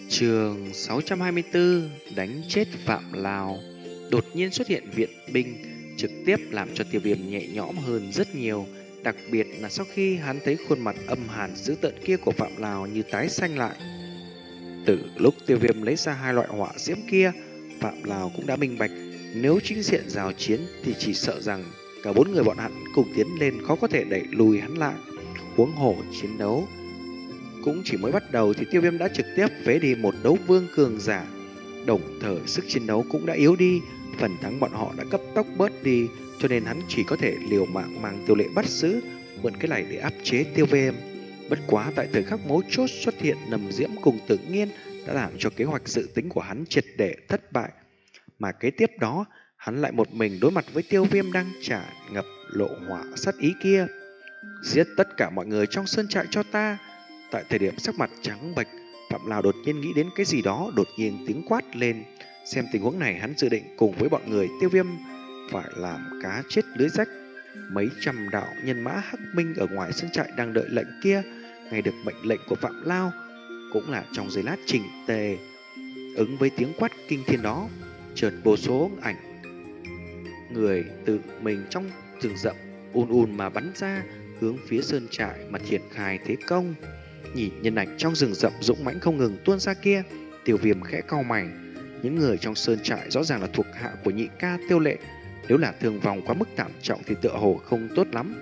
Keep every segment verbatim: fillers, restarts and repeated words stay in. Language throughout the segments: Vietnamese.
Chương sáu trăm hai mươi tư đánh chết Phạm Lào. Đột nhiên xuất hiện viện binh, trực tiếp làm cho Tiêu Viêm nhẹ nhõm hơn rất nhiều. Đặc biệt là sau khi hắn thấy khuôn mặt âm hàn dữ tợn kia của Phạm Lào như tái xanh lại. Từ lúc Tiêu Viêm lấy ra hai loại hỏa diễm kia, Phạm Lào cũng đã minh bạch, nếu chính diện giao chiến thì chỉ sợ rằng cả bốn người bọn hắn cùng tiến lên khó có thể đẩy lùi hắn lại. Huống hồ chiến đấu cũng chỉ mới bắt đầu thì Tiêu Viêm đã trực tiếp phế đi một đấu vương cường giả. Đồng thời sức chiến đấu cũng đã yếu đi, phần thắng bọn họ đã cấp tốc bớt đi, cho nên hắn chỉ có thể liều mạng mang Tiêu Lệ bắt giữ, mượn cái này để áp chế Tiêu Viêm. Bất quá tại thời khắc mấu chốt xuất hiện Nầm Diễm cùng Tự Nhiên đã làm cho kế hoạch dự tính của hắn triệt để thất bại. Mà kế tiếp đó, hắn lại một mình đối mặt với Tiêu Viêm đang tràn ngập lộ hỏa sát ý kia. Giết tất cả mọi người trong sơn trại cho ta. Tại thời điểm sắc mặt trắng bệch, Phạm Lào đột nhiên nghĩ đến cái gì đó, đột nhiên tiếng quát lên. Xem tình huống này, hắn dự định cùng với bọn người Tiêu Viêm phải làm cá chết lưới rách. Mấy trăm đạo nhân mã hắc minh ở ngoài sân trại đang đợi lệnh kia, nghe được mệnh lệnh của Phạm Lao, cũng là trong giây lát chỉnh tề ứng với tiếng quát kinh thiên đó. Chợt vô số ảnh người tự mình trong rừng rậm ùn ùn mà bắn ra, hướng phía sơn trại mà triển khai thế công. Nhìn nhân ảnh trong rừng rậm dũng mãnh không ngừng tuôn ra kia, Tiêu Viêm khẽ cau mày. Những người trong sơn trại rõ ràng là thuộc hạ của nhị ca Tiêu Lệ, nếu là thương vong quá mức thảm trọng thì tựa hồ không tốt lắm.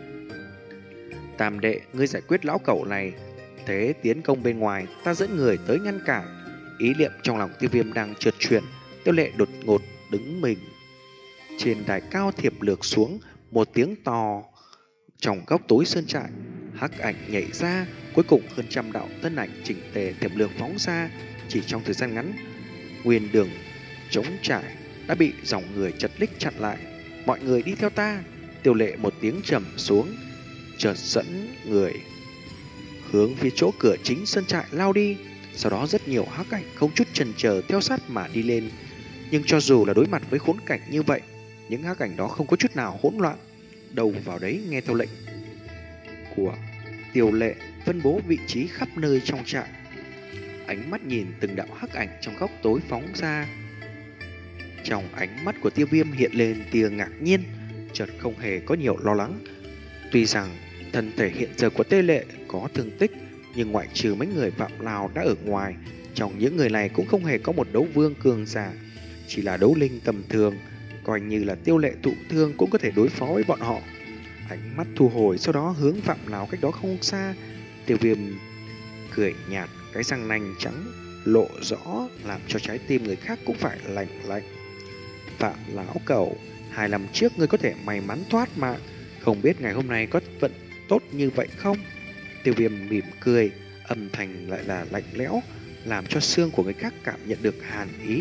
Tam đệ, ngươi giải quyết lão cẩu này, thế tiến công bên ngoài, ta dẫn người tới ngăn cản. Ý niệm trong lòng Tiêu Viêm đang trượt chuyển, Tiêu Lệ đột ngột đứng mình trên đài cao thiệp lược xuống, một tiếng to trong góc tối sơn trại, hắc ảnh nhảy ra, cuối cùng hơn trăm đạo thân ảnh chỉnh tề thiểm lược phóng ra. Chỉ trong thời gian ngắn, nguyên đường trống trải đã bị dòng người chật ních chặn lại. Mọi người đi theo ta. Tiêu Lệ một tiếng trầm xuống, chợt dẫn người hướng phía chỗ cửa chính sơn trại lao đi. Sau đó rất nhiều hắc ảnh không chút chần chờ theo sát mà đi lên. Nhưng cho dù là đối mặt với khốn cảnh như vậy, những hắc ảnh đó không có chút nào hỗn loạn, đầu vào đấy nghe theo lệnh của Tiêu Lệ, phân bố vị trí khắp nơi trong trại. Ánh mắt nhìn từng đạo hắc ảnh trong góc tối phóng ra. Trong ánh mắt của Tiêu Viêm hiện lên tia ngạc nhiên, chợt không hề có nhiều lo lắng. Tuy rằng thân thể hiện giờ của Tiêu Lệ có thương tích, nhưng ngoại trừ mấy người Phạm Lào đã ở ngoài, trong những người này cũng không hề có một đấu vương cường giả, chỉ là đấu linh tầm thường. Coi như là Tiêu Lệ thụ thương cũng có thể đối phó với bọn họ. Ánh mắt thu hồi, sau đó hướng Phạm Lào cách đó không xa. Tiêu Viêm cười nhạt, cái răng nanh trắng lộ rõ làm cho trái tim người khác cũng phải lạnh lạnh. Phạm lão cẩu, hai năm trước ngươi có thể may mắn thoát mạng, không biết ngày hôm nay có vận tốt như vậy không? Tiêu Viêm mỉm cười, âm thanh lại là lạnh lẽo, làm cho xương của người khác cảm nhận được hàn ý.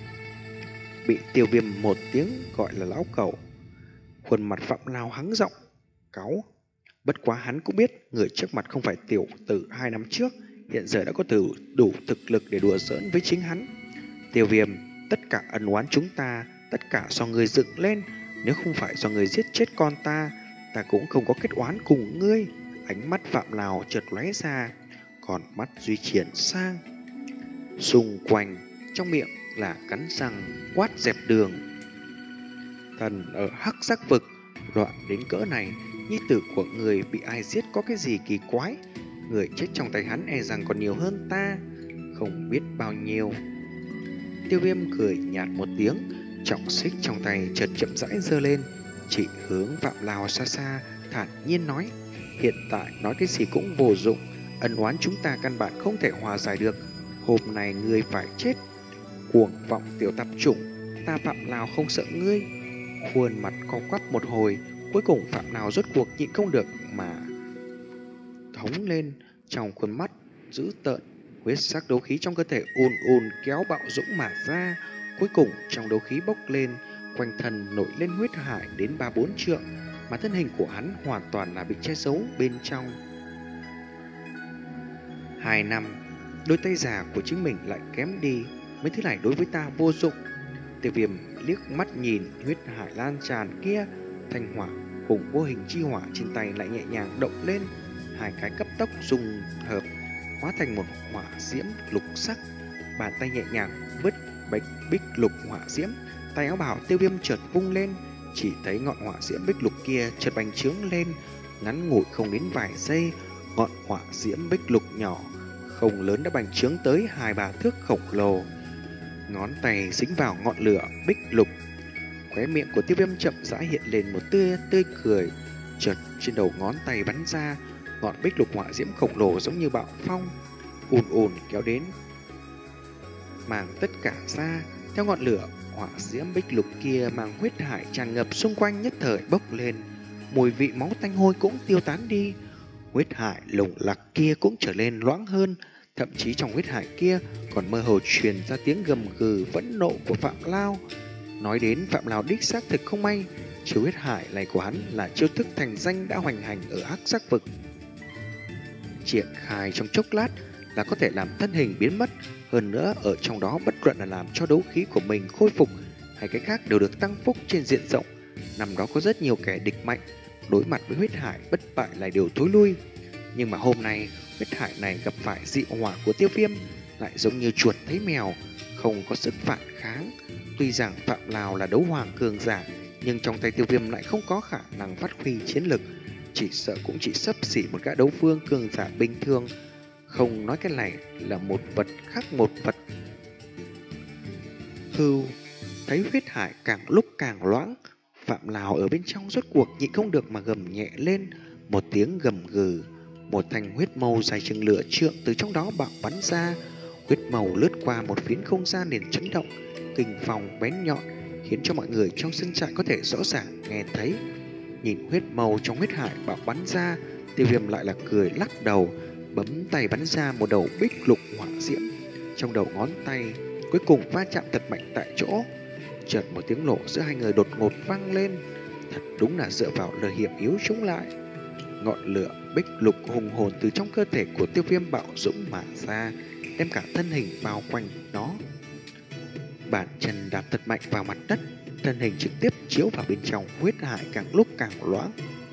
Bị Tiêu Viêm một tiếng gọi là lão cẩu, khuôn mặt Phạm Lao hắng giọng cáu. Bất quá hắn cũng biết người trước mặt không phải tiểu tử hai năm trước, hiện giờ đã có từ đủ thực lực để đùa giỡn với chính hắn. Tiêu Viêm, tất cả ân oán chúng ta, tất cả do người dựng lên. Nếu không phải do người giết chết con ta, ta cũng không có kết oán cùng ngươi. Ánh mắt Phạm Lào chợt lóe ra, còn mắt Duy Triển sang. Xung quanh, trong miệng là cắn răng quát dẹp đường. Thần ở hắc sắc vực, loạn đến cỡ này, nhi tử của người bị ai giết có cái gì kỳ quái. Người chết trong tay hắn e rằng còn nhiều hơn ta, không biết bao nhiêu. Tiêu Viêm cười nhạt một tiếng, trọng xích trong tay chợt chậm rãi giơ lên, chỉ hướng Phạm Lào xa xa, thản nhiên nói: hiện tại nói cái gì cũng vô dụng, ân oán chúng ta căn bản không thể hòa giải được. Hôm nay ngươi phải chết. Cuồng vọng tiểu tạp chủng, ta Phạm Lào không sợ ngươi. Khuôn mặt co quắp một hồi, cuối cùng Phạm Lào rốt cuộc nhịn không được mà thống lên. Trong khuôn mắt dữ tợn, huyết sắc đấu khí trong cơ thể ùn ùn kéo bạo dũng mà ra. Cuối cùng trong đấu khí bốc lên, quanh thân nổi lên huyết hải đến ba bốn trượng, mà thân hình của hắn hoàn toàn là bị che giấu bên trong. Hai năm, đôi tay già của chính mình lại kém đi, mấy thứ này đối với ta vô dụng. Tiêu Viêm liếc mắt nhìn huyết hải lan tràn kia, thanh hỏa cùng vô hình chi hỏa trên tay lại nhẹ nhàng động lên, hai cái cấp tốc dung hợp hóa thành một hỏa diễm lục sắc, Bàn tay nhẹ nhàng vứt bạch bích lục hỏa diễm, tay áo bào Tiêu Viêm chợt vung lên, chỉ thấy ngọn hỏa diễm bích lục kia chợt bành trướng lên, ngắn ngủi không đến vài giây, ngọn hỏa diễm bích lục nhỏ không lớn đã bành trướng tới hai ba thước khổng lồ. Ngón tay dính vào ngọn lửa bích lục, khóe miệng của Tiêu Viêm chậm rãi hiện lên một tươi tươi cười, chợt trên đầu ngón tay bắn ra ngọn bích lục hỏa diễm khổng lồ giống như bạo phong, ùn ùn kéo đến, mang tất cả ra. Theo ngọn lửa hỏa diễm bích lục kia mang huyết hải tràn ngập xung quanh nhất thời bốc lên, mùi vị máu tanh hôi cũng tiêu tán đi, huyết hải lủng lặc kia cũng trở nên loãng hơn, thậm chí trong huyết hải kia còn mơ hồ truyền ra tiếng gầm gừ phẫn nộ của Phạm Lao. Nói đến Phạm Lao đích xác thực không may, chiêu huyết hải này của hắn là chiêu thức thành danh đã hoành hành ở hắc sắc vực. Triển khai trong chốc lát là có thể làm thân hình biến mất, hơn nữa ở trong đó bất luận là làm cho đấu khí của mình khôi phục hay cái khác đều được tăng phúc trên diện rộng. Năm đó có rất nhiều kẻ địch mạnh, đối mặt với huyết hải bất bại lại đều thối lui. Nhưng mà hôm nay huyết hải này gặp phải dị hỏa của Tiêu Viêm, lại giống như chuột thấy mèo, không có sức phản kháng. Tuy rằng Phạm Lào là đấu hoàng cường giả, nhưng trong tay Tiêu Viêm lại không có khả năng phát huy chiến lực, chỉ sợ cũng chỉ xấp xỉ một gã đấu vương cường giả bình thường. Không nói cái này là một vật khác một vật. Hưu, thấy huyết hải càng lúc càng loãng, Phạm Lào ở bên trong rốt cuộc nhịn không được mà gầm nhẹ lên một tiếng gầm gừ. Một thanh huyết mâu dài chừng lửa trượng từ trong đó bạo bắn ra, huyết mâu lướt qua một phiến không gian liền chấn động, kình phong bén nhọn khiến cho mọi người trong sân trại có thể rõ ràng nghe thấy. Nhìn huyết mâu trong huyết hải bạo bắn ra, Tiêu Viêm lại là cười lắc đầu, bấm tay bắn ra một đầu bích lục hỏa diễm. Trong đầu ngón tay cuối cùng va chạm thật mạnh tại chỗ, chợt một tiếng nổ giữa hai người đột ngột vang lên. Thật đúng là dựa vào lời hiểm yếu chống lại. Ngọn lửa bích lục hùng hồn từ trong cơ thể của Tiêu Viêm bạo dũng mà ra, đem cả thân hình bao quanh nó. Bàn chân đạp thật mạnh vào mặt đất, thân hình trực tiếp chiếu vào bên trong huyết hải càng lúc càng loãng.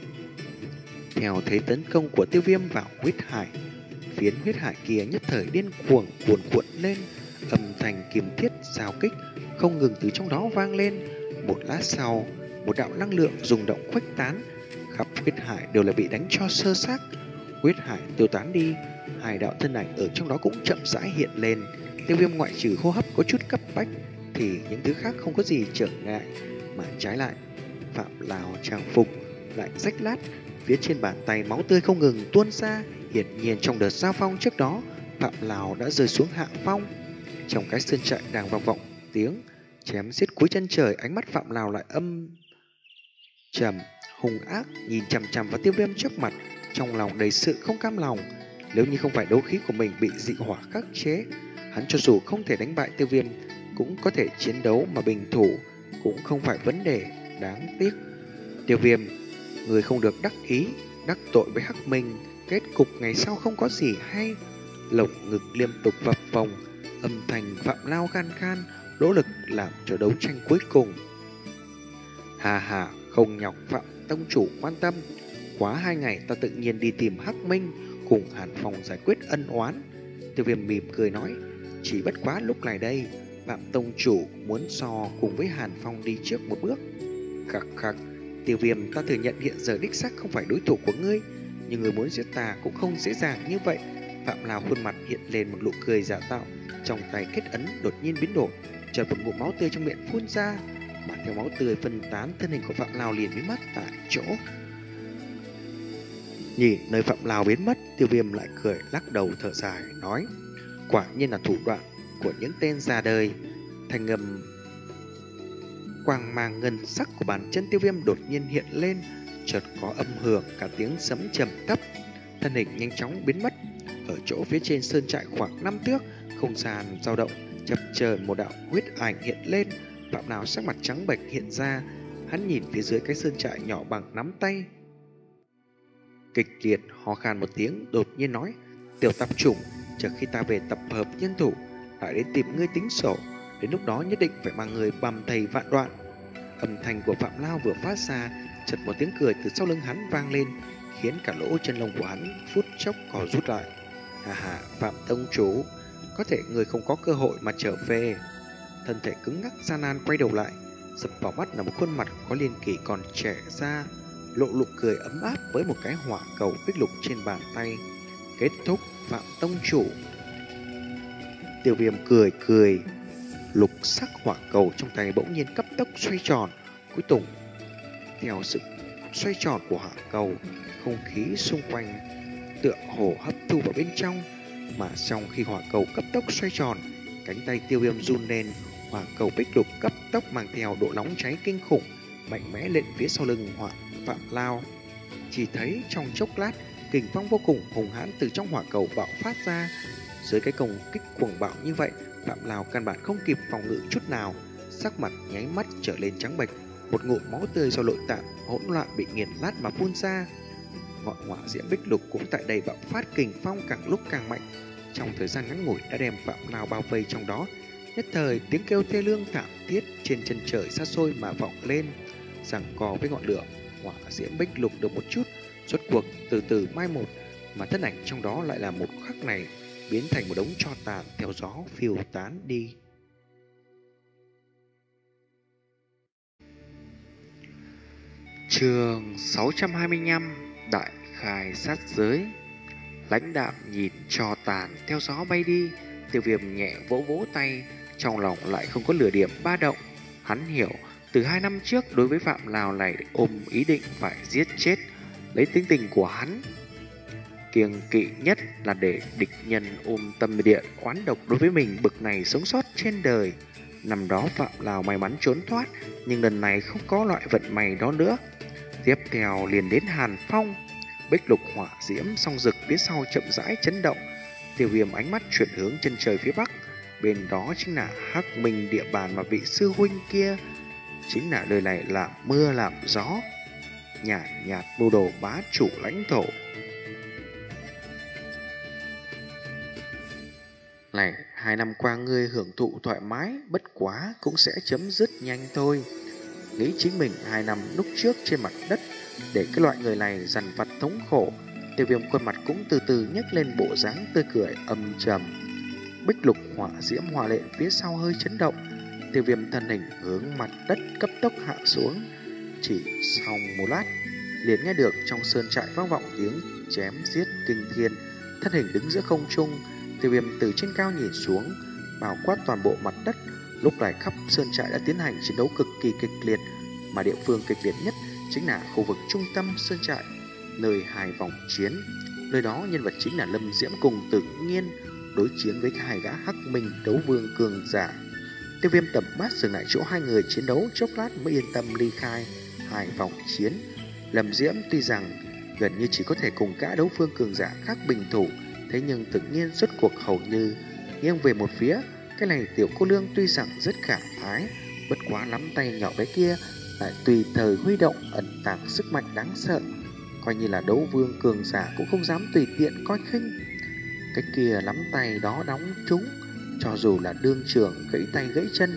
Theo thế tấn công của Tiêu Viêm vào huyết hải, phiến huyết hải kia nhất thời điên cuồng cuồn cuộn lên, âm thanh kim thiết giao kích không ngừng từ trong đó vang lên. Một lát sau, một đạo năng lượng rung động khuếch tán, khắp huyết hải đều là bị đánh cho sơ xác. Huyết hải tiêu tán đi, hai đạo thân ảnh ở trong đó cũng chậm rãi hiện lên. Tiêu Viêm ngoại trừ hô hấp có chút cấp bách thì những thứ khác không có gì trở ngại, mà trái lại Phạm Lào trang phục lại rách lát, phía trên bàn tay máu tươi không ngừng tuôn ra. Hiển nhiên trong đợt giao phong trước đó, Phạm Lào đã rơi xuống hạ phong. Trong cái sân trại đang vang vọng tiếng chém giết cuối chân trời, ánh mắt Phạm Lào lại âm trầm hung ác nhìn chằm chằm vào Tiêu Viêm trước mặt, trong lòng đầy sự không cam lòng. Nếu như không phải đấu khí của mình bị dị hỏa khắc chế, hắn cho dù không thể đánh bại Tiêu Viêm cũng có thể chiến đấu mà bình thủ, cũng không phải vấn đề. Đáng tiếc Tiêu Viêm, người không được đắc ý, đắc tội với Hắc Minh, kết cục ngày sau không có gì hay. Lồng ngực liên tục phập phồng, âm thanh Phạm Lao khan khan, nỗ lực làm cho đấu tranh cuối cùng. Hà hà, không nhọc Phạm tông chủ quan tâm, quá hai ngày ta tự nhiên đi tìm Hắc Minh cùng Hàn Phong giải quyết ân oán. Tiêu Viêm mỉm cười nói, chỉ bất quá lúc này đây Phạm tông chủ muốn so cùng với Hàn Phong đi trước một bước. Khắc khắc, Tiêu Viêm, ta thừa nhận hiện giờ đích xác không phải đối thủ của ngươi, nhưng người muốn giết ta cũng không dễ dàng như vậy. Phạm Lào khuôn mặt hiện lên một nụ cười giả tạo, trong tay kết ấn đột nhiên biến đổi, chợt một ngụm máu tươi trong miệng phun ra, mà theo máu tươi phân tán, thân hình của Phạm Lào liền biến mất tại chỗ. Nhìn nơi Phạm Lào biến mất, Tiêu Viêm lại cười lắc đầu thở dài nói, quả nhiên là thủ đoạn của những tên già đời. Thanh ngầm quang mang ngân sắc của bàn chân Tiêu Viêm đột nhiên hiện lên, chợt có âm hưởng cả tiếng sấm trầm thấp, thân hình nhanh chóng biến mất. Ở chỗ phía trên sơn trại khoảng năm thước, không gian dao động, chập chờn một đạo huyết ảnh hiện lên. Phạm Lào sắc mặt trắng bệch hiện ra, hắn nhìn phía dưới cái sơn trại nhỏ bằng nắm tay, kịch liệt ho khan một tiếng, đột nhiên nói, tiểu tạp chủng, chờ khi ta về tập hợp nhân thủ lại đến tìm ngươi tính sổ, đến lúc đó nhất định phải mang người bầm thầy vạn đoạn. Âm thanh của Phạm Lao vừa phát ra, chợt một tiếng cười từ sau lưng hắn vang lên, khiến cả lỗ chân lông của hắn phút chốc co rút lại. Hà hà, Phạm tông chủ, có thể người không có cơ hội mà trở về. Thân thể cứng ngắc gian nan quay đầu lại, sập vào mắt là một khuôn mặt có niên kỷ còn trẻ ra, lộ nụ cười ấm áp với một cái hỏa cầu bích lục trên bàn tay. Kết thúc, Phạm tông chủ. Tiêu Viêm cười cười, lục sắc hỏa cầu trong tay bỗng nhiên cấp tốc xoay tròn, cuối cùng theo sự xoay tròn của hỏa cầu, không khí xung quanh tựa hồ hấp thu vào bên trong. Mà trong khi hỏa cầu cấp tốc xoay tròn, cánh tay Tiêu Viêm run lên, hỏa cầu bích lục cấp tốc mang theo độ nóng cháy kinh khủng, mạnh mẽ lên phía sau lưng hỏa Phạm Lao. Chỉ thấy trong chốc lát, kình phong vô cùng hùng hãn từ trong hỏa cầu bạo phát ra. Dưới cái công kích cuồng bạo như vậy, Phạm Lao căn bản không kịp phòng ngự chút nào, sắc mặt nháy mắt trở lên trắng bệch, một ngụm máu tươi do nội tạng hỗn loạn bị nghiền nát mà phun ra. Ngọn hỏa diễm bích lục cũng tại đây bạo phát kình phong càng lúc càng mạnh, trong thời gian ngắn ngủi đã đem Phạm Lao bao vây trong đó. Nhất thời tiếng kêu thê lương thảm thiết trên chân trời xa xôi mà vọng lên, giằng co với ngọn lửa hỏa diễm bích lục được một chút, rốt cuộc từ từ mai một, mà thân ảnh trong đó lại là một khắc này biến thành một đống tro tàn theo gió phiêu tán đi. Chương sáu trăm hai mươi lăm: Đại khai sát giới. Lãnh đạm nhìn tro tàn theo gió bay đi, Tiêu Viêm nhẹ vỗ vỗ tay, trong lòng lại không có lửa điểm ba động. Hắn hiểu, từ hai năm trước đối với Phạm Lào này ôm ý định phải giết chết, lấy tính tình của hắn kiêng kỵ nhất là để địch nhân ôm tâm địa oán độc đối với mình bực này sống sót trên đời. Năm đó Phạm Lào may mắn trốn thoát, nhưng lần này không có loại vận may đó nữa. Tiếp theo liền đến Hàn Phong, bích lục hỏa diễm song rực phía sau chậm rãi chấn động. Tiêu Viêm ánh mắt chuyển hướng chân trời phía bắc, bên đó chính là Hắc Minh địa bàn mà vị sư huynh kia, chính là nơi này làm mưa làm gió, nhạt nhạt mưu đồ bá chủ lãnh thổ. Này, hai năm qua ngươi hưởng thụ thoải mái, bất quá cũng sẽ chấm dứt nhanh thôi. Nghĩ chính mình hai năm lúc trước trên mặt đất, để cái loại người này dằn vặt thống khổ. Tiêu Viêm khuôn mặt cũng từ từ nhếch lên bộ dáng tươi cười âm trầm. Bích lục hỏa diễm hòa lệ phía sau hơi chấn động, Tiêu Viêm thân hình hướng mặt đất cấp tốc hạ xuống. Chỉ sau một lát, liền nghe được trong sơn trại vang vọng tiếng chém giết kinh thiên. Thân hình đứng giữa không trung, Tiêu Viêm từ trên cao nhìn xuống, bao quát toàn bộ mặt đất. Lúc này khắp sơn trại đã tiến hành chiến đấu cực kỳ kịch liệt, mà địa phương kịch liệt nhất chính là khu vực trung tâm sơn trại, nơi hai vòng chiến. Nơi đó nhân vật chính là Lâm Diễm cùng Tử Nghiên đối chiến với hai gã Hắc Minh đấu vương cường giả. Tiêu Viêm tầm mắt dừng lại chỗ hai người chiến đấu chốc lát mới yên tâm ly khai hai vòng chiến. Lâm Diễm tuy rằng gần như chỉ có thể cùng gã đấu vương cường giả khác bình thủ, thế nhưng Tử Nghiên xuất cuộc hầu như nghiêng về một phía. Cái này tiểu cô nương tuy rằng rất khả ái, bất quá nắm tay nhỏ bé kia lại tùy thời huy động ẩn tàng sức mạnh đáng sợ, coi như là đấu vương cường giả cũng không dám tùy tiện coi khinh. Cái kia nắm tay đó đóng trúng, cho dù là đương trưởng gãy tay gãy chân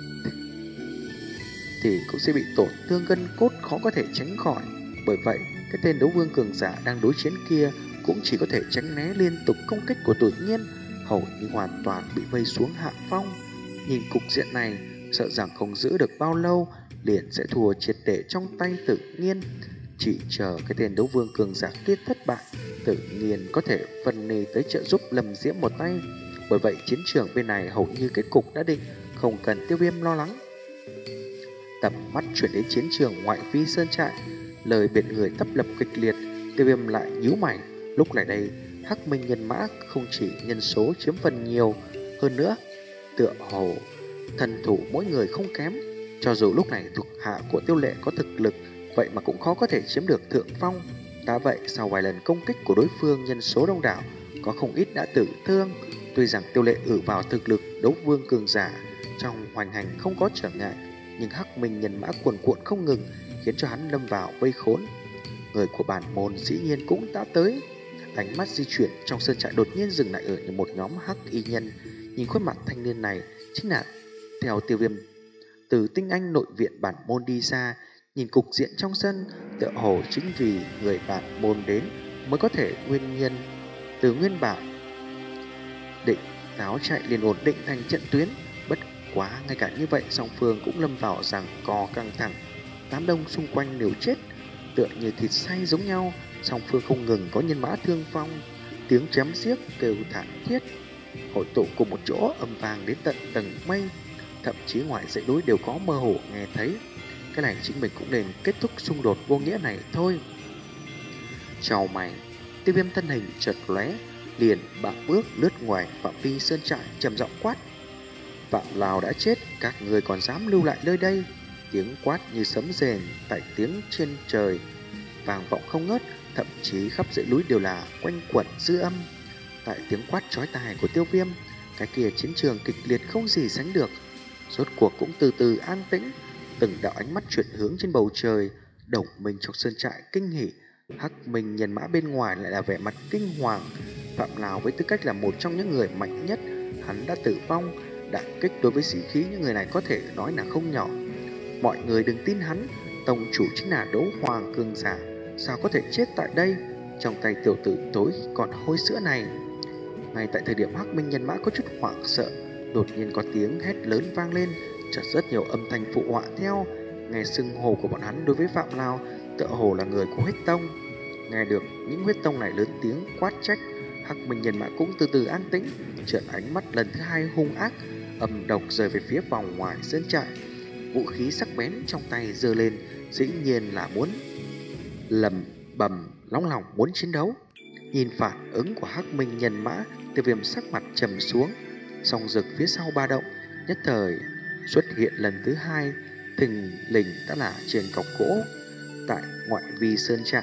thì cũng sẽ bị tổn thương gân cốt, khó có thể tránh khỏi. Bởi vậy, cái tên đấu vương cường giả đang đối chiến kia cũng chỉ có thể tránh né liên tục công kích của Tử Nghiên, hầu như hoàn toàn bị vây xuống hạ phong. Nhìn cục diện này, sợ rằng không giữ được bao lâu liền sẽ thua triệt để trong tay Tử Nghiên. Chỉ chờ cái tên đấu vương cường giả kia thất bại, Tử Nghiên có thể phân nề tới trợ giúp Lâm Diễm một tay. Bởi vậy chiến trường bên này hầu như cái cục đã định, không cần Tiêu Viêm lo lắng. Tầm mắt chuyển đến chiến trường ngoại vi sơn trại, lời biệt người tấp lập kịch liệt. Tiêu Viêm lại nhíu mày. Lúc này đây, Hắc Minh nhân mã không chỉ nhân số chiếm phần nhiều, hơn nữa tựa hồ thần thủ mỗi người không kém. Cho dù lúc này thuộc hạ của Tiêu Lệ có thực lực, vậy mà cũng khó có thể chiếm được thượng phong. Đã vậy, sau vài lần công kích của đối phương nhân số đông đảo, có không ít đã tử thương. Tuy rằng Tiêu Lệ ỷ vào thực lực đấu vương cường giả trong hoành hành không có trở ngại, nhưng Hắc Minh nhân mã cuồn cuộn không ngừng, khiến cho hắn lâm vào vây khốn. Người của bản môn dĩ nhiên cũng đã tới. Ánh mắt di chuyển trong sơn trại đột nhiên dừng lại ở một nhóm hắc y nhân. Nhìn khuôn mặt thanh niên này chính là theo Tiêu Viêm từ tinh anh nội viện bản môn đi ra. Nhìn cục diện trong sân, tựa hồ chính vì người bản môn đến mới có thể nguyên nhân từ nguyên bản định Tháo chạy liền ổn định thành trận tuyến. Bất quá ngay cả như vậy, song phương cũng lâm vào giằng co căng thẳng. Đám đông xung quanh đều chết, tựa như thịt xay giống nhau. Song phương không ngừng có nhân mã thương vong, tiếng chém giết kêu thảm thiết hội tụ cùng một chỗ, âm vang đến tận tầng mây. Thậm chí ngoài dãy núi đều có mơ hồ nghe thấy. Cái này chính mình cũng nên kết thúc xung đột vô nghĩa này thôi. Chào mày, Tiêu Viêm thân hình chợt lóe, liền bạo bước lướt ngoài phạm vi sơn trại, trầm giọng quát: Phạm Lào đã chết, các người còn dám lưu lại nơi đây? Tiếng quát như sấm rền tại tiếng trên trời vang vọng không ngớt, thậm chí khắp dãy núi đều là quanh quẩn dư âm. Tại tiếng quát chói tai của Tiêu Viêm, cái kia chiến trường kịch liệt không gì sánh được, rốt cuộc cũng từ từ an tĩnh. Từng đạo ánh mắt chuyển hướng trên bầu trời, đồng minh trong sơn trại kinh hỉ, Hắc Minh nhân mã bên ngoài lại là vẻ mặt kinh hoàng. Phạm Lào với tư cách là một trong những người mạnh nhất, hắn đã tử vong. Đả kích đối với sĩ khí những người này có thể nói là không nhỏ. Mọi người đừng tin hắn, tông chủ chính là đấu hoàng cường giả, sao có thể chết tại đây, trong tay tiểu tử tối còn hôi sữa này. Ngay tại thời điểm Hắc Minh nhân mã có chút hoảng sợ, đột nhiên có tiếng hét lớn vang lên, chợt rất nhiều âm thanh phụ họa theo. Nghe xưng hô của bọn hắn đối với Phạm Lào tựa hồ là người của huyết tông. Nghe được những huyết tông này lớn tiếng quát trách, Hắc Minh nhân mã cũng từ từ an tĩnh, chợt ánh mắt lần thứ hai hung ác, âm độc rời về phía vòng ngoài sơn trại. Vũ khí sắc bén trong tay giơ lên, dĩ nhiên là muốn lầm bầm nóng lòng muốn chiến đấu. Nhìn phản ứng của Hắc Minh nhân mã, Tiêu Viêm sắc mặt trầm xuống, song rực phía sau ba động nhất thời xuất hiện lần thứ hai, thình lình đã là trên cọc gỗ tại ngoại vi sơn trại.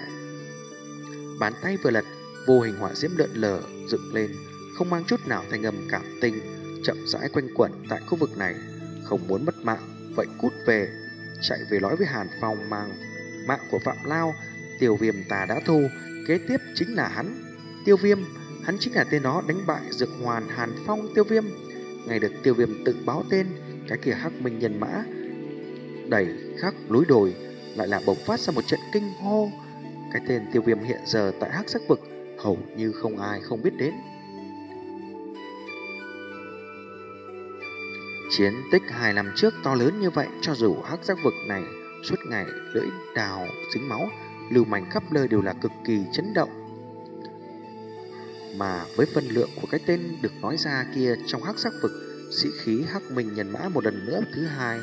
Bàn tay vừa lật, vô hình hỏa diễm lượn lờ dựng lên, không mang chút nào thanh âm cảm tình, chậm rãi quanh quẩn tại khu vực này. Không muốn mất mạng, vậy cút về, chạy về nói với Hàn Phong mang mạng của Phạm Lao. Tiêu Viêm ta đã thu, kế tiếp chính là hắn. Tiêu Viêm, hắn chính là tên đó đánh bại Dược Hoàn Hàn Phong Tiêu Viêm. Ngày được Tiêu Viêm tự báo tên, cái kia Hắc Minh nhân mã đẩy khắp núi đồi lại là bộc phát ra một trận kinh hô. Cái tên Tiêu Viêm hiện giờ tại Hắc Sắc Vực hầu như không ai không biết đến. Chiến tích hai năm trước to lớn như vậy, cho dù Hắc Sắc Vực này suốt ngày lưỡi đào dính máu, lưu manh khắp nơi đều là cực kỳ chấn động. Mà với phân lượng của cái tên được nói ra kia trong Hắc Sắc Vực, sĩ khí Hắc Minh nhân mã một lần nữa thứ hai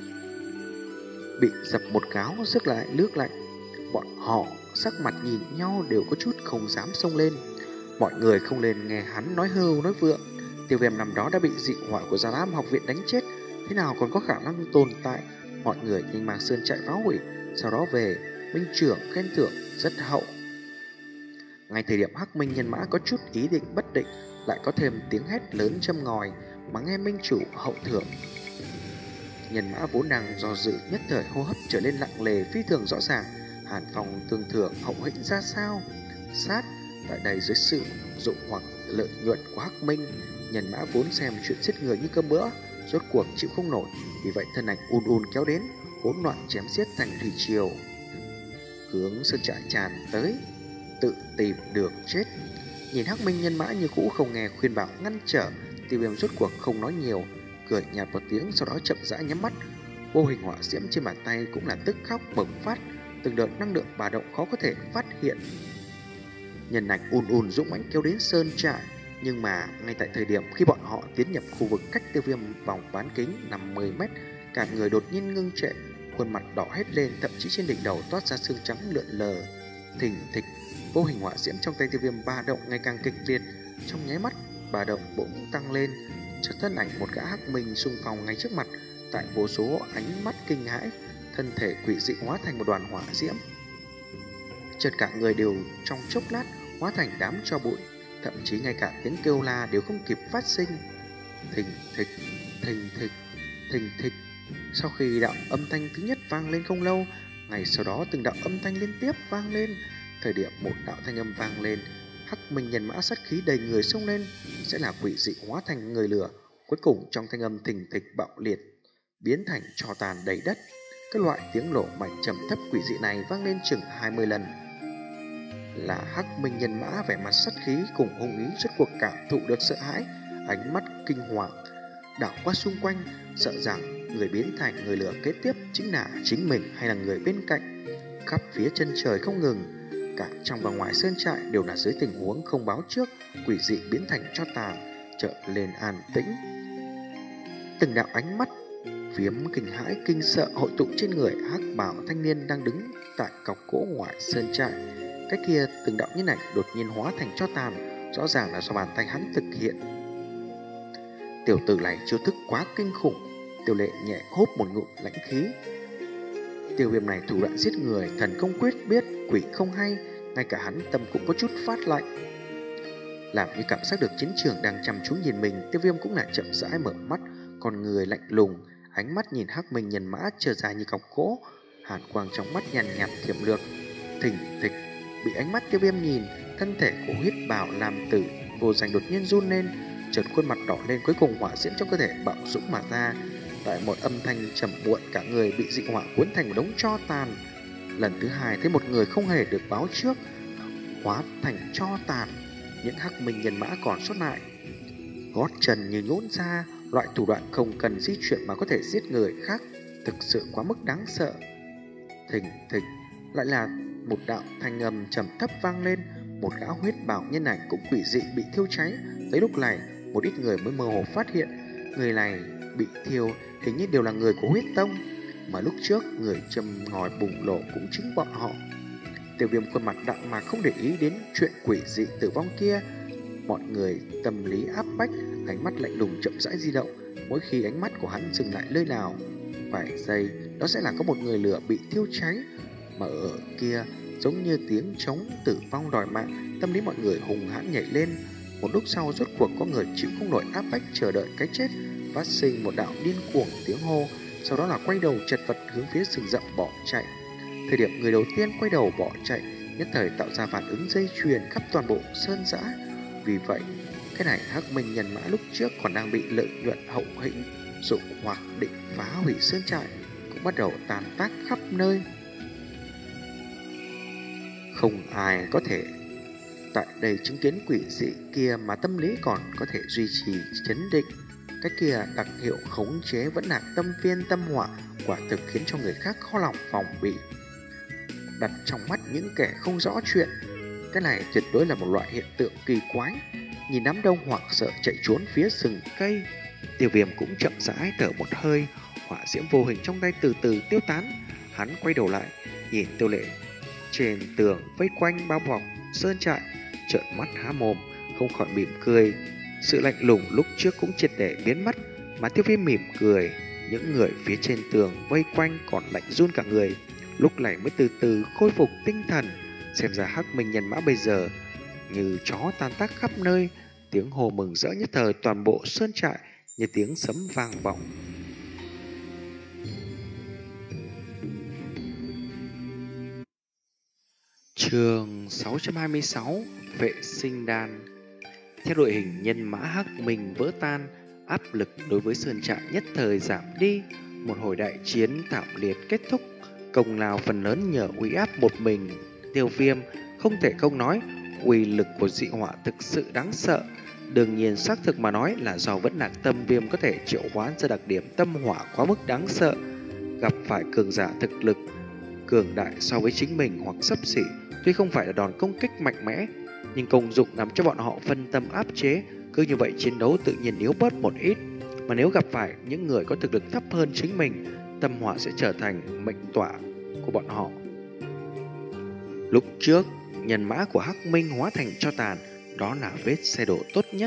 bị dập một gáo rước lại nước lạnh. Bọn họ sắc mặt nhìn nhau đều có chút không dám xông lên. Mọi người không lên nghe hắn nói hưu nói vượng. Tiêu Viêm năm đó đã bị dị hỏa của Già Lam học viện đánh chết, thế nào còn có khả năng tồn tại. Mọi người nhanh mang sơn chạy phá hủy, sau đó về minh trưởng khen thưởng rất hậu. Ngay thời điểm Hắc Minh nhân mã có chút ý định bất định, lại có thêm tiếng hét lớn châm ngòi mà nghe minh chủ hậu thưởng. Nhân mã vốn đang do dự, nhất thời hô hấp trở nên nặng nề phi thường rõ ràng. Hàn Phong tương thưởng hậu hĩnh ra sao? Sát tại đây dưới sự dụng hoặc lợi nhuận của Hắc Minh nhân mã vốn xem chuyện giết người như cơm bữa, rốt cuộc chịu không nổi, vì vậy thân ảnh un un kéo đến, hỗn loạn chém giết thành thủy triều hướng sơn trại tràn tới, tự tìm đường chết. Nhìn Hắc Minh nhân mã như cũ không nghe khuyên bảo ngăn trở, Tiêu Viêm rốt cuộc không nói nhiều, cười nhạt một tiếng, sau đó chậm rãi nhắm mắt. Vô hình hỏa diễm trên bàn tay cũng là tức khắc bùng phát, từng đợt năng lượng bà động khó có thể phát hiện. Nhân ảnh ùn ùn dũng mãnh kéo đến sơn trại, nhưng mà ngay tại thời điểm khi bọn họ tiến nhập khu vực cách Tiêu Viêm vòng bán kính năm mươi mét, cả người đột nhiên ngưng trệ, khuôn mặt đỏ hết lên, thậm chí trên đỉnh đầu toát ra xương trắng lượn lờ. Thình thịch, vô hình hỏa diễm trong tay Tiêu Viêm ba động ngày càng kịch liệt, trong nháy mắt bà động bỗng tăng lên, chợt thân ảnh một gã Hắc Minh xung phong ngay trước mặt. Tại vô số ánh mắt kinh hãi, thân thể quỷ dị hóa thành một đoàn hỏa diễm, chợt cả người đều trong chốc lát hóa thành đám tro bụi, thậm chí ngay cả tiếng kêu la đều không kịp phát sinh. Thình thịch, thình thịch, thình thịch. Sau khi đạo âm thanh thứ nhất vang lên không lâu, ngày sau đó từng đạo âm thanh liên tiếp vang lên. Thời điểm một đạo thanh âm vang lên, Hắc Minh nhân mã sát khí đầy người xông lên, sẽ là quỷ dị hóa thành người lửa. Cuối cùng trong thanh âm thình thịch bạo liệt, biến thành tro tàn đầy đất. Các loại tiếng nổ mạnh trầm thấp quỷ dị này vang lên chừng hai mươi lần. Là Hắc Minh nhân mã vẻ mặt sát khí cùng hung ý rốt cuộc cảm thụ được sợ hãi, ánh mắt kinh hoàng đảo qua xung quanh, sợ rằng người biến thành người lửa kế tiếp chính là chính mình hay là người bên cạnh. Khắp phía chân trời không ngừng, cả trong và ngoài sơn trại đều là dưới tình huống không báo trước, quỷ dị biến thành tro tàn, trở lên an tĩnh. Từng đạo ánh mắt phiếm kinh hãi kinh sợ hội tụ trên người hắc bào thanh niên đang đứng tại cọc gỗ ngoài sơn trại. Cái kia từng đạo nhân ảnh đột nhiên hóa thành tro tàn, rõ ràng là do bàn tay hắn thực hiện. Tiểu tử này chiêu thức quá kinh khủng. Tiêu Lệ nhẹ hốt một ngụm lãnh khí. Tiêu Viêm này thủ đoạn giết người, thần công quyết biết, quỷ không hay, ngay cả hắn tâm cũng có chút phát lạnh. Làm như cảm giác được chiến trường đang chăm chú nhìn mình, Tiêu Viêm cũng lại chậm rãi mở mắt, con người lạnh lùng, ánh mắt nhìn hắc minh nhân mã trở dài như cọc gỗ, hàn quang trong mắt nhàn nhạt thiểm lược. Thình thịch, bị ánh mắt Tiêu Viêm nhìn, thân thể của huyết bào làm tử vô danh đột nhiên run lên, chợt khuôn mặt đỏ lên, cuối cùng hỏa diễm trong cơ thể bạo dũng mà ra. Tại một âm thanh trầm muộn, cả người bị dị hỏa cuốn thành một đống tro tàn. Lần thứ hai thấy một người không hề được báo trước hóa thành tro tàn. Những hắc minh nhân mã còn sót lại, gót chân như nhũn ra, loại thủ đoạn không cần di chuyển mà có thể giết người khác, thực sự quá mức đáng sợ. Thình thịch, lại là một đạo thanh âm trầm thấp vang lên, một gã huyết bào nhân ảnh cũng quỷ dị bị thiêu cháy. Tới lúc này, một ít người mới mơ hồ phát hiện, người này bị thiêu hình như đều là người của huyết tông, mà lúc trước người châm ngòi bùng nổ cũng chính bọn họ. Tiêu Viêm khuôn mặt đạm mà không để ý đến chuyện quỷ dị tử vong kia. Mọi người tâm lý áp bách, ánh mắt lạnh lùng chậm rãi di động. Mỗi khi ánh mắt của hắn dừng lại nơi nào, vài giây đó sẽ là có một người lửa bị thiêu cháy, mà ở kia giống như tiếng trống tử vong đòi mạng. Tâm lý mọi người hùng hãn nhảy lên. Một lúc sau rốt cuộc có người chịu không nổi áp bách chờ đợi cái chết, phát sinh một đạo điên cuồng tiếng hô, sau đó là quay đầu chật vật hướng phía rừng rậm bỏ chạy. Thời điểm người đầu tiên quay đầu bỏ chạy, nhất thời tạo ra phản ứng dây chuyền khắp toàn bộ sơn dã. Vì vậy, cái này hắc minh nhân mã lúc trước còn đang bị lợi nhuận hậu hĩnh dụng hoặc định phá hủy sơn trại cũng bắt đầu tàn tác khắp nơi. Không ai có thể tại đây chứng kiến quỷ dị kia mà tâm lý còn có thể duy trì chấn định. Cái kia đặc hiệu khống chế vẫn là tâm viên tâm hỏa, quả thực khiến cho người khác khó lòng phòng bị. Đặt trong mắt những kẻ không rõ chuyện, cái này tuyệt đối là một loại hiện tượng kỳ quái. Nhìn đám đông hoảng sợ chạy trốn phía rừng cây, Tiêu Viêm cũng chậm rãi thở một hơi, hỏa diễm vô hình trong tay từ từ tiêu tán. Hắn quay đầu lại, nhìn Tiêu Lệ trên tường vây quanh bao bọc sơn trại, trợn mắt há mồm, không khỏi mỉm cười. Sự lạnh lùng lúc trước cũng triệt để biến mất, mà Tiêu Viêm mỉm cười. Những người phía trên tường vây quanh còn lạnh run cả người, lúc này mới từ từ khôi phục tinh thần. Xem ra hắc minh nhân mã bây giờ như chó tan tác khắp nơi. Tiếng hồ mừng rỡ nhất thời toàn bộ sơn trại như tiếng sấm vang vọng. Chương sáu trăm hai mươi sáu, vệ sinh đan. Theo đội hình nhân mã hắc minh vỡ tan, áp lực đối với sơn trại nhất thời giảm đi. Một hồi đại chiến thảm liệt kết thúc, công lao phần lớn nhờ uy áp một mình Tiêu Viêm. Không thể không nói, uy lực của dị hỏa thực sự đáng sợ. Đương nhiên xác thực mà nói là do vẫn là tâm viêm có thể triệu hoán ra đặc điểm tâm hỏa quá mức đáng sợ. Gặp phải cường giả thực lực cường đại so với chính mình hoặc xấp xỉ, tuy không phải là đòn công kích mạnh mẽ, nhưng công dụng làm cho bọn họ phân tâm áp chế. Cứ như vậy chiến đấu tự nhiên yếu bớt một ít. Mà nếu gặp phải những người có thực lực thấp hơn chính mình, tâm hỏa sẽ trở thành mệnh tọa của bọn họ. Lúc trước, nhân mã của hắc minh hóa thành tro tàn, đó là vết xe đổ tốt nhất.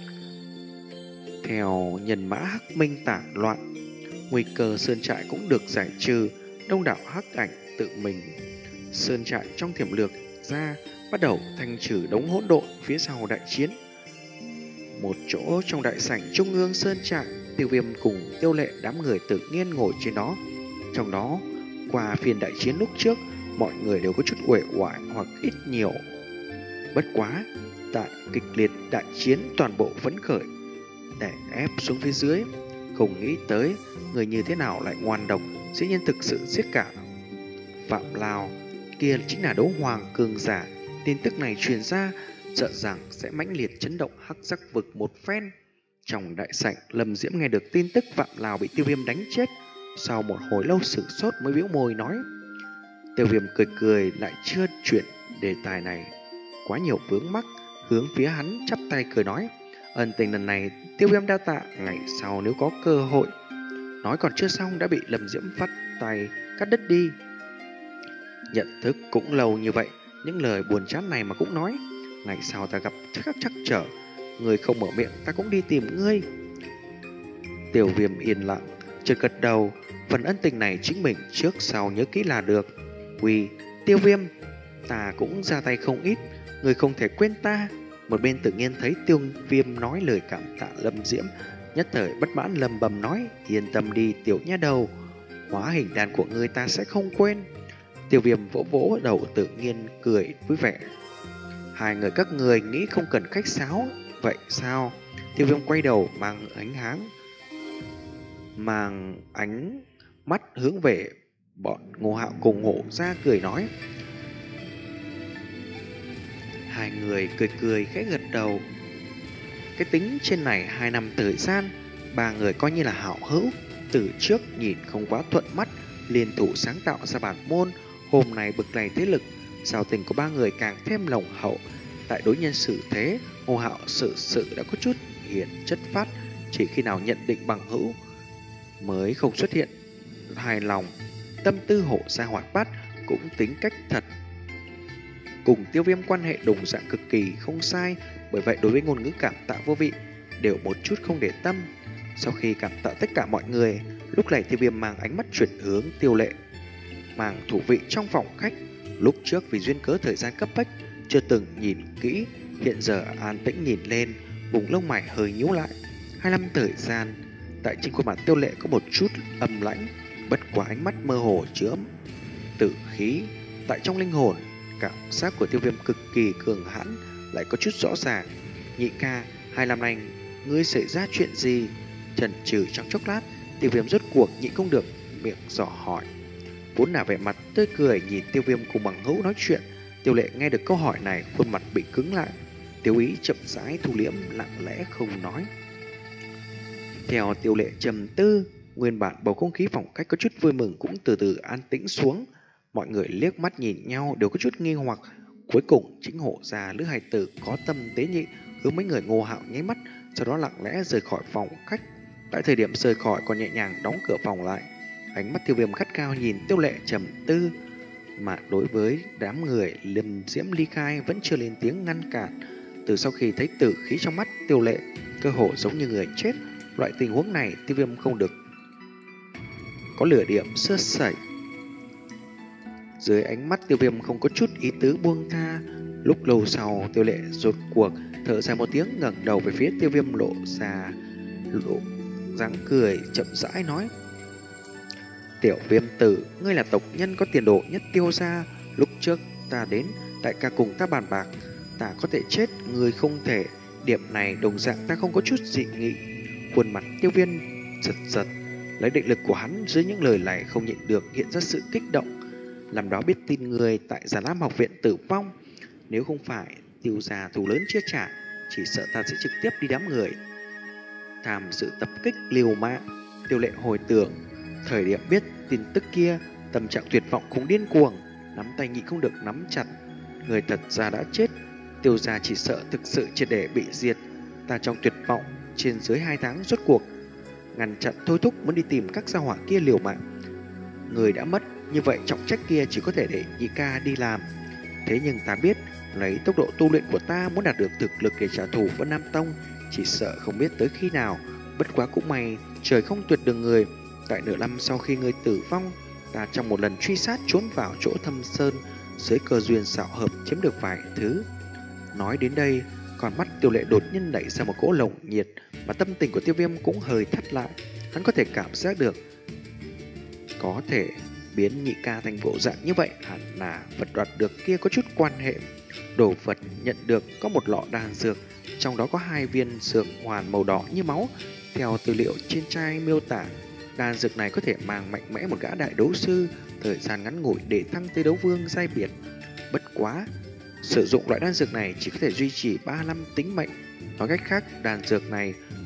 Theo nhân mã hắc minh tản loạn, nguy cơ sơn trại cũng được giải trừ. Đông đảo hắc ảnh tự mình sơn trại trong thiểm lược ra, bắt đầu thanh trừ đống hỗn độn phía sau đại chiến. Một chỗ trong đại sảnh trung ương sơn trại, Tiêu Viêm cùng Tiêu Lệ đám người tự nhiên ngồi trên đó. Trong đó, qua phiên đại chiến lúc trước, mọi người đều có chút uể oải hoặc ít nhiều. Bất quá, tại kịch liệt đại chiến toàn bộ phấn khởi, đè ép xuống phía dưới. Không nghĩ tới người như thế nào lại ngoan độc, dĩ nhiên thực sự giết cả Phạm Lao. Kia chính là đấu hoàng cường giả. Tin tức này truyền ra, sợ rằng sẽ mãnh liệt chấn động hắc sắc vực một phen. Trong đại sảnh, Lâm Diễm nghe được tin tức Phạm Lào bị Tiêu Viêm đánh chết. Sau một hồi lâu sửng sốt mới bĩu môi nói. Tiêu Viêm cười cười lại chưa chuyển đề tài này quá nhiều vướng mắc, hướng phía hắn chắp tay cười nói. Ân tình lần này Tiêu Viêm đa tạ, ngày sau nếu có cơ hội. Nói còn chưa xong đã bị Lâm Diễm phát tay cắt đứt đi. Nhận thức cũng lâu như vậy, những lời buồn chán này mà cũng nói. Ngày sau ta gặp chắc chắc trở, người không mở miệng ta cũng đi tìm ngươi. Tiêu Viêm yên lặng, chợt gật đầu. Phần ân tình này chính mình trước sau nhớ kỹ là được. Quy, Tiêu Viêm, ta cũng ra tay không ít, người không thể quên ta. Một bên tự nhiên thấy Tiêu Viêm nói lời cảm tạ Lâm Diễm, nhất thời bất mãn lầm bầm nói. Yên tâm đi tiểu nha đầu, hóa hình đàn của ngươi ta sẽ không quên. Tiêu Viêm vỗ vỗ đầu tự nhiên cười vui vẻ. Hai người các người nghĩ không cần khách sáo vậy sao? Tiêu Viêm quay đầu mang ánh háng mang ánh mắt hướng về bọn Ngô Hạo cùng Hổ ra cười nói. Hai người cười cười khẽ gật đầu. Cái tính trên này hai năm thời gian, ba người coi như là hảo hữu. Từ trước nhìn không quá thuận mắt, liên thủ sáng tạo ra bản môn. Hôm nay bực này thế lực, giao tình của ba người càng thêm nồng hậu. Tại đối nhân xử thế, Ngô Hạo sự sự đã có chút hiện chất phát. Chỉ khi nào nhận định bằng hữu mới không xuất hiện hài lòng. Tâm tư Hổ ra hoạt bát, cũng tính cách thật. Cùng Tiêu Viêm quan hệ đồng dạng cực kỳ không sai. Bởi vậy đối với ngôn ngữ cảm tạ vô vị đều một chút không để tâm. Sau khi cảm tạ tất cả mọi người, lúc này Tiêu Viêm mang ánh mắt chuyển hướng Tiêu Lệ, mang thủ vị trong phòng khách. Lúc trước vì duyên cớ thời gian cấp bách chưa từng nhìn kỹ, hiện giờ an tĩnh nhìn lên, vùng lông mày hơi nhíu lại. Hai năm thời gian, tại trên khuôn mặt Tiêu Lệ có một chút âm lãnh, bất quá ánh mắt mơ hồ chứa tử khí. Tại trong linh hồn, cảm giác của Tiêu Viêm cực kỳ cường hãn, lại có chút rõ ràng. Nhị ca, hai năm nay ngươi xảy ra chuyện gì? Chần chừ trong chốc lát, Tiêu Viêm rốt cuộc nhịn không được miệng dò hỏi. Vốn là vẻ mặt tươi cười nhìn Tiêu Viêm cùng bằng hữu nói chuyện, Tiêu Lệ nghe được câu hỏi này, khuôn mặt bị cứng lại. Tiêu Ý chậm rãi thu liễm, lặng lẽ không nói. Theo Tiêu Lệ trầm tư, nguyên bản bầu không khí phòng khách có chút vui mừng cũng từ từ an tĩnh xuống. Mọi người liếc mắt nhìn nhau đều có chút nghi hoặc. Cuối cùng chính Hổ già lữ hài tử có tâm tế nhị hướng mấy người Ngô Hạo nháy mắt, sau đó lặng lẽ rời khỏi phòng khách. Tại thời điểm rời khỏi còn nhẹ nhàng đóng cửa phòng lại. Ánh mắt Tiêu Viêm gắt cao nhìn Tiêu Lệ trầm tư, mà đối với đám người Lâm Diễm ly khai vẫn chưa lên tiếng ngăn cản. Từ sau khi thấy tử khí trong mắt Tiêu Lệ, cơ hồ giống như người chết, loại tình huống này Tiêu Viêm không được có lửa điểm sơ sẩy. Dưới ánh mắt Tiêu Viêm không có chút ý tứ buông tha. Lúc lâu sau, Tiêu Lệ rụt cuộc thở dài một tiếng, ngẩng đầu về phía Tiêu Viêm, lộ ra lộ dáng cười chậm rãi nói. Tiểu Viêm tử, ngươi là tộc nhân có tiền đồ nhất Tiêu gia. Lúc trước ta đến, đại ca cùng ta bàn bạc, ta có thể chết, ngươi không thể. Điểm này đồng dạng ta không có chút dị nghị. Khuôn mặt Tiêu Viêm giật giật, lấy định lực của hắn dưới những lời này không nhịn được hiện ra sự kích động. Làm đó biết tin người tại Già Lam học viện tử vong, nếu không phải Tiêu gia thù lớn chưa trả, chỉ sợ ta sẽ trực tiếp đi đám người tham dự tập kích liều mạng. Tiêu Lệ hồi tưởng thời điểm biết tin tức kia, tâm trạng tuyệt vọng cũng điên cuồng, nắm tay nhịn không được nắm chặt. Người thật ra đã chết, Tiêu gia chỉ sợ thực sự triệt để bị diệt. Ta trong tuyệt vọng trên dưới hai tháng rốt cuộc ngăn chặn thôi thúc muốn đi tìm các gia hỏa kia liều mạng. Người đã mất, như vậy trọng trách kia chỉ có thể để nhị ca đi làm. Thế nhưng ta biết, lấy tốc độ tu luyện của ta muốn đạt được thực lực để trả thù Vân Nam Tông, chỉ sợ không biết tới khi nào. Bất quá cũng may, trời không tuyệt đường người. Tại nửa năm sau khi ngươi tử vong, ta trong một lần truy sát trốn vào chỗ thâm sơn, dưới cơ duyên xảo hợp chiếm được vài thứ. Nói đến đây, còn mắt Tiêu Lệ đột nhiên đẩy ra một cỗ lồng nhiệt, mà tâm tình của Tiêu Viêm cũng hơi thắt lại. Hắn có thể cảm giác được, có thể biến nhị ca thành bộ dạng như vậy hẳn là vật đoạt được kia có chút quan hệ. Đồ vật nhận được có một lọ đan dược, trong đó có hai viên dược hoàn màu đỏ như máu. Theo tư liệu trên chai miêu tả, đan dược này có thể mang mạnh mẽ một gã đại đấu sư thời gian ngắn ngủi để thăng tới đấu vương giai biệt. Bất quá, sử dụng loại đan dược này chỉ có thể duy trì ba năm tính mệnh. Nói cách khác, đan dược này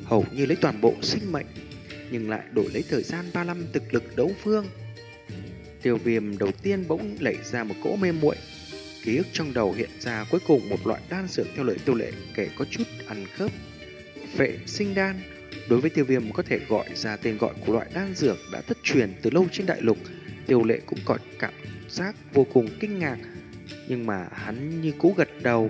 hầu như lấy toàn bộ sinh mệnh, nhưng lại đổi lấy thời gian ba năm thực lực đấu vương. Tiêu Viêm đầu tiên bỗng lẩy ra một cỗ mê muội, ký ức trong đầu hiện ra cuối cùng một loại đan dược theo lời Tiêu Lệ kể có chút ăn khớp. Vệ sinh đan. Đối với Tiêu Viêm có thể gọi ra tên gọi của loại đan dược đã thất truyền từ lâu trên đại lục, Tiêu Lệ cũng có cảm giác vô cùng kinh ngạc, nhưng mà hắn như cũ gật đầu.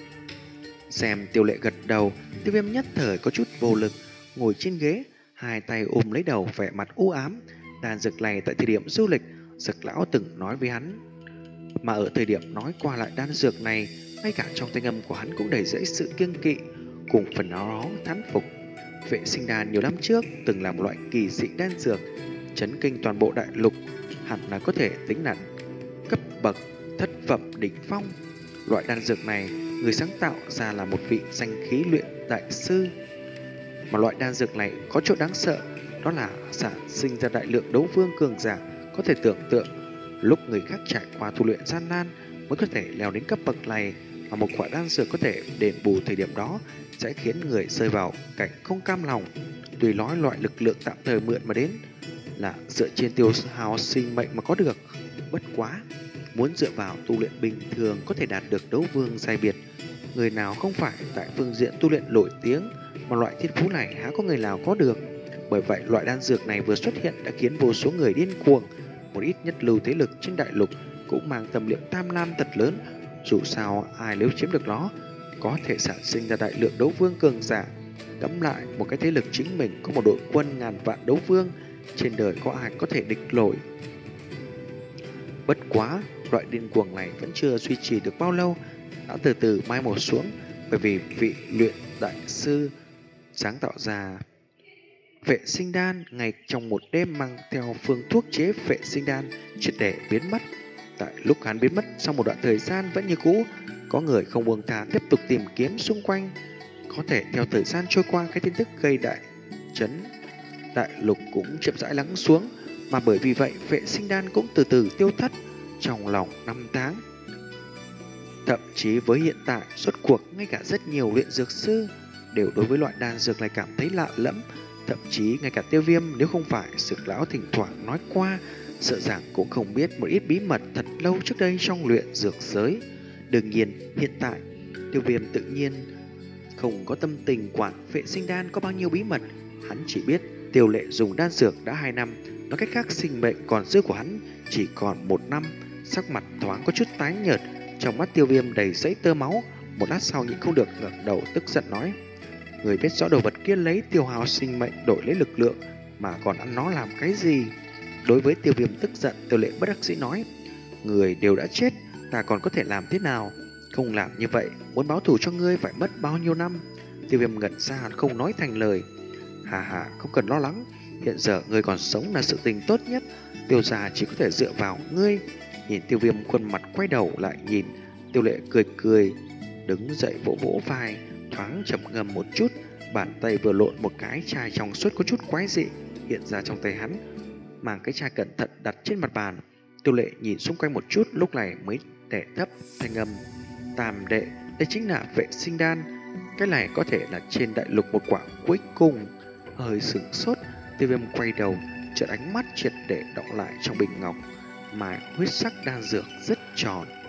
Xem Tiêu Lệ gật đầu, Tiêu Viêm nhất thời có chút vô lực, ngồi trên ghế, hai tay ôm lấy đầu, vẻ mặt u ám. Đan dược này tại thời điểm du lịch, Dược lão từng nói với hắn, mà ở thời điểm nói qua lại đan dược này, ngay cả trong thanh âm của hắn cũng đầy dẫy sự kiêng kỵ, cùng phần áo đó thán phục. Vệ sinh đan nhiều năm trước từng là một loại kỳ dị đan dược, chấn kinh toàn bộ đại lục, hẳn là có thể tính là cấp bậc thất phẩm đỉnh phong. Loại đan dược này, người sáng tạo ra là một vị danh khí luyện đại sư. Mà loại đan dược này có chỗ đáng sợ, đó là sản sinh ra đại lượng đấu vương cường giả. Có thể tưởng tượng, lúc người khác trải qua tu luyện gian nan mới có thể leo đến cấp bậc này, mà một quả đan dược có thể đền bù thời điểm đó sẽ khiến người rơi vào cảnh không cam lòng. Tuy nói loại lực lượng tạm thời mượn mà đến là dựa trên tiêu hao sinh mệnh mà có được, bất quá muốn dựa vào tu luyện bình thường có thể đạt được đấu vương giai biệt, người nào không phải tại phương diện tu luyện nổi tiếng, mà loại thiên phú này há có người nào có được. Bởi vậy loại đan dược này vừa xuất hiện đã khiến vô số người điên cuồng. Một ít nhất lưu thế lực trên đại lục cũng mang tâm niệm tham lam thật lớn. Dù sao ai nếu chiếm được nó có thể sản sinh ra đại lượng đấu vương cường giả. Ngẫm lại một cái thế lực chính mình có một đội quân ngàn vạn đấu vương, trên đời có ai có thể địch nổi. Bất quá loại điên cuồng này vẫn chưa duy trì được bao lâu, đã từ từ mai một xuống, bởi vì vị luyện đại sư sáng tạo ra vệ sinh đan ngay trong một đêm mang theo phương thuốc chế vệ sinh đan triệt để biến mất. Tại lúc hắn biến mất sau một đoạn thời gian vẫn như cũ, có người không buông tha tiếp tục tìm kiếm xung quanh. Có thể theo thời gian trôi qua, cái tin tức gây đại chấn đại lục cũng chậm rãi lắng xuống, mà bởi vì vậy vệ sinh đan cũng từ từ tiêu thất trong lòng năm tháng. Thậm chí với hiện tại, rốt cuộc ngay cả rất nhiều luyện dược sư đều đối với loại đan dược này cảm thấy lạ lẫm. Thậm chí ngay cả Tiêu Viêm nếu không phải Dược lão thỉnh thoảng nói qua, sợ rằng cũng không biết một ít bí mật thật lâu trước đây trong luyện dược giới. Đương nhiên hiện tại Tiêu Viêm tự nhiên không có tâm tình quản vệ sinh đan có bao nhiêu bí mật. Hắn chỉ biết Tiêu Lệ dùng đan dược đã hai năm, nói cách khác sinh mệnh còn dư của hắn chỉ còn một năm. Sắc mặt thoáng có chút tái nhợt, trong mắt Tiêu Viêm đầy dẫy tơ máu. Một lát sau nhịn không được ngẩng đầu tức giận nói, người biết rõ đồ vật kia lấy tiêu hao sinh mệnh đổi lấy lực lượng mà còn ăn nó làm cái gì? Đối với Tiêu Viêm tức giận, Tiêu Lệ bất đắc dĩ nói, người đều đã chết, ta còn có thể làm thế nào? Không làm như vậy, muốn báo thù cho ngươi phải mất bao nhiêu năm? Tiêu Viêm ngẩn ra không nói thành lời. Hà hà, không cần lo lắng, hiện giờ ngươi còn sống là sự tình tốt nhất, Tiêu gia chỉ có thể dựa vào ngươi. Nhìn Tiêu Viêm khuôn mặt quay đầu lại nhìn, Tiêu Lệ cười cười, đứng dậy vỗ vỗ vai, thoáng trầm ngâm một chút, bàn tay vừa lộn một cái chai trong suốt có chút quái dị hiện ra trong tay hắn, mang cái chai cẩn thận đặt trên mặt bàn. Tiêu Lệ nhìn xung quanh một chút, lúc này mới đẻ thấp thanh âm, tam đệ, đây chính là vệ sinh đan, cái này có thể là trên đại lục một quả cuối cùng. Hơi sửng sốt, Tiêu Viêm quay đầu, chợt ánh mắt triệt để đọng lại trong bình ngọc, mài huyết sắc đan dược rất tròn.